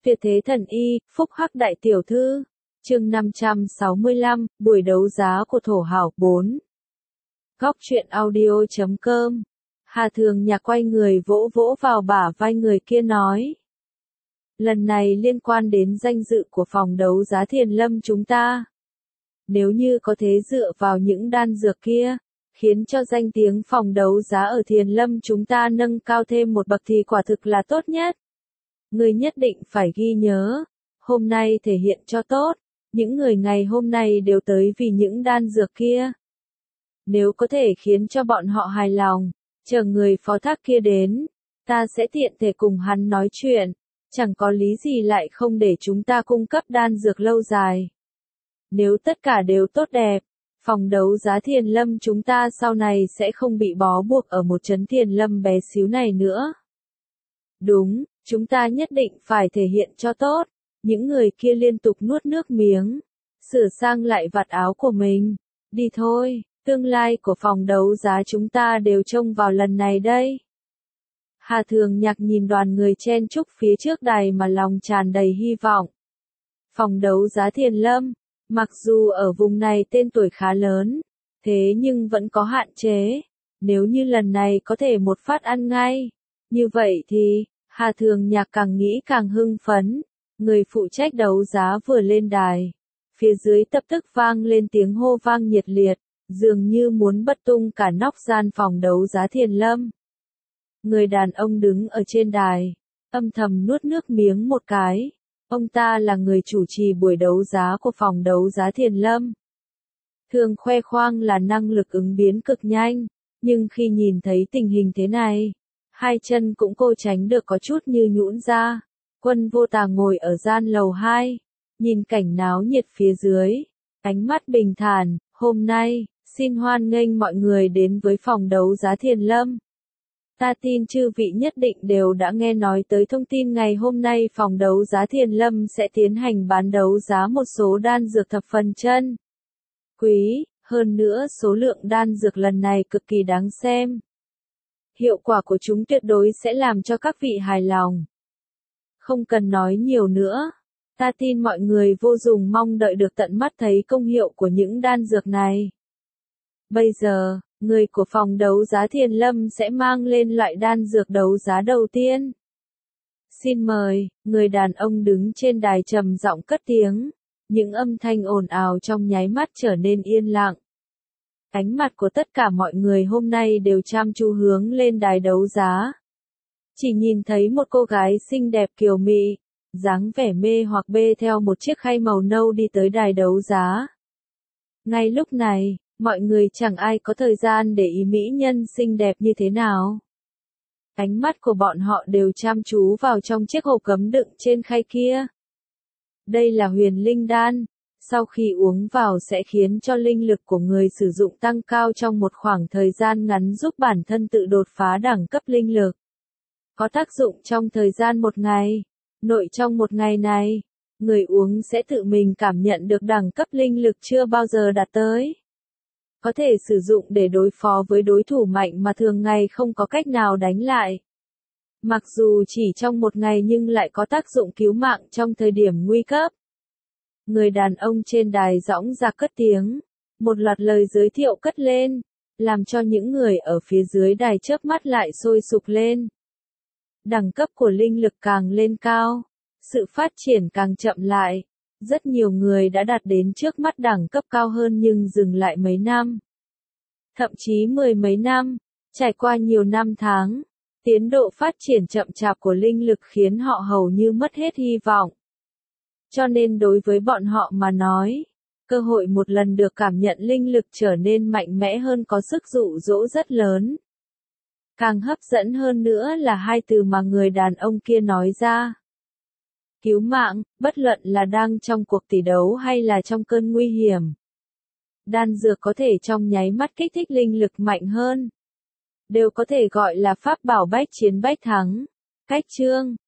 Tuyệt thế thần y, phúc hắc đại tiểu thư. Chương 565, buổi đấu giá của thổ hảo 4. Góc truyện audio.com. Hà Thường Nhạc quay người vỗ vỗ vào bả vai người kia nói. Lần này liên quan đến danh dự của phòng đấu giá Thiền Lâm chúng ta. Nếu như có thể dựa vào những đan dược kia, khiến cho danh tiếng phòng đấu giá ở Thiền Lâm chúng ta nâng cao thêm một bậc thì quả thực là tốt nhất. Người nhất định phải ghi nhớ, hôm nay thể hiện cho tốt, những người ngày hôm nay đều tới vì những đan dược kia. Nếu có thể khiến cho bọn họ hài lòng, chờ người phó thác kia đến, ta sẽ tiện thể cùng hắn nói chuyện, chẳng có lý gì lại không để chúng ta cung cấp đan dược lâu dài. Nếu tất cả đều tốt đẹp, phòng đấu giá Thiền Lâm chúng ta sau này sẽ không bị bó buộc ở một trấn Thiền Lâm bé xíu này nữa. Đúng, chúng ta nhất định phải thể hiện cho tốt. Những người kia liên tục nuốt nước miếng, sửa sang lại vạt áo của mình. Đi thôi, tương lai của phòng đấu giá chúng ta đều trông vào lần này đây. Hà Thường Nhạc nhìn đoàn người chen chúc phía trước đài mà lòng tràn đầy hy vọng. Phòng đấu giá Thiền Lâm, mặc dù ở vùng này tên tuổi khá lớn, thế nhưng vẫn có hạn chế. Nếu như lần này có thể một phát ăn ngay, như vậy thì, Hà Thường Nhạc càng nghĩ càng hưng phấn. Người phụ trách đấu giá vừa lên đài, phía dưới lập tức vang lên tiếng hô vang nhiệt liệt, dường như muốn bật tung cả nóc gian phòng đấu giá Thiền Lâm. Người đàn ông đứng ở trên đài, âm thầm nuốt nước miếng một cái. Ông ta là người chủ trì buổi đấu giá của phòng đấu giá Thiền Lâm. Thường khoe khoang là năng lực ứng biến cực nhanh, nhưng khi nhìn thấy tình hình thế này, hai chân cũng cô tránh được có chút như nhũn ra. Quân Vô Tà ngồi ở gian lầu 2, nhìn cảnh náo nhiệt phía dưới, ánh mắt bình thản, hôm nay, xin hoan nghênh mọi người đến với phòng đấu giá Thiền Lâm. Ta tin chư vị nhất định đều đã nghe nói tới thông tin ngày hôm nay phòng đấu giá Thiền Lâm sẽ tiến hành bán đấu giá một số đan dược thập phần chân quý, hơn nữa số lượng đan dược lần này cực kỳ đáng xem. Hiệu quả của chúng tuyệt đối sẽ làm cho các vị hài lòng. Không cần nói nhiều nữa, ta tin mọi người vô cùng mong đợi được tận mắt thấy công hiệu của những đan dược này. Bây giờ, người của phòng đấu giá Thiền Lâm sẽ mang lên loại đan dược đấu giá đầu tiên. Xin mời, người đàn ông đứng trên đài trầm giọng cất tiếng, những âm thanh ồn ào trong nháy mắt trở nên yên lặng. Ánh mặt của tất cả mọi người hôm nay đều chăm chú hướng lên đài đấu giá. Chỉ nhìn thấy một cô gái xinh đẹp kiều mị, dáng vẻ mê hoặc bê theo một chiếc khay màu nâu đi tới đài đấu giá. Ngay lúc này, mọi người chẳng ai có thời gian để ý mỹ nhân xinh đẹp như thế nào. Ánh mắt của bọn họ đều chăm chú vào trong chiếc hộp cấm đựng trên khay kia. Đây là huyền linh đan, sau khi uống vào sẽ khiến cho linh lực của người sử dụng tăng cao trong một khoảng thời gian ngắn giúp bản thân tự đột phá đẳng cấp linh lực. Có tác dụng trong thời gian một ngày. Nội trong một ngày này, người uống sẽ tự mình cảm nhận được đẳng cấp linh lực chưa bao giờ đạt tới. Có thể sử dụng để đối phó với đối thủ mạnh mà thường ngày không có cách nào đánh lại. Mặc dù chỉ trong một ngày nhưng lại có tác dụng cứu mạng trong thời điểm nguy cấp. Người đàn ông trên đài dõng dạc cất tiếng, một loạt lời giới thiệu cất lên, làm cho những người ở phía dưới đài chớp mắt lại sôi sục lên. Đẳng cấp của linh lực càng lên cao, sự phát triển càng chậm lại. Rất nhiều người đã đạt đến trước mắt đẳng cấp cao hơn nhưng dừng lại mấy năm. Thậm chí mười mấy năm, trải qua nhiều năm tháng, tiến độ phát triển chậm chạp của linh lực khiến họ hầu như mất hết hy vọng. Cho nên đối với bọn họ mà nói, cơ hội một lần được cảm nhận linh lực trở nên mạnh mẽ hơn có sức dụ dỗ rất lớn. Càng hấp dẫn hơn nữa là hai từ mà người đàn ông kia nói ra. Cứu mạng, bất luận là đang trong cuộc tỷ đấu hay là trong cơn nguy hiểm. Đan dược có thể trong nháy mắt kích thích linh lực mạnh hơn. Đều có thể gọi là pháp bảo bách chiến bách thắng. Cách chương,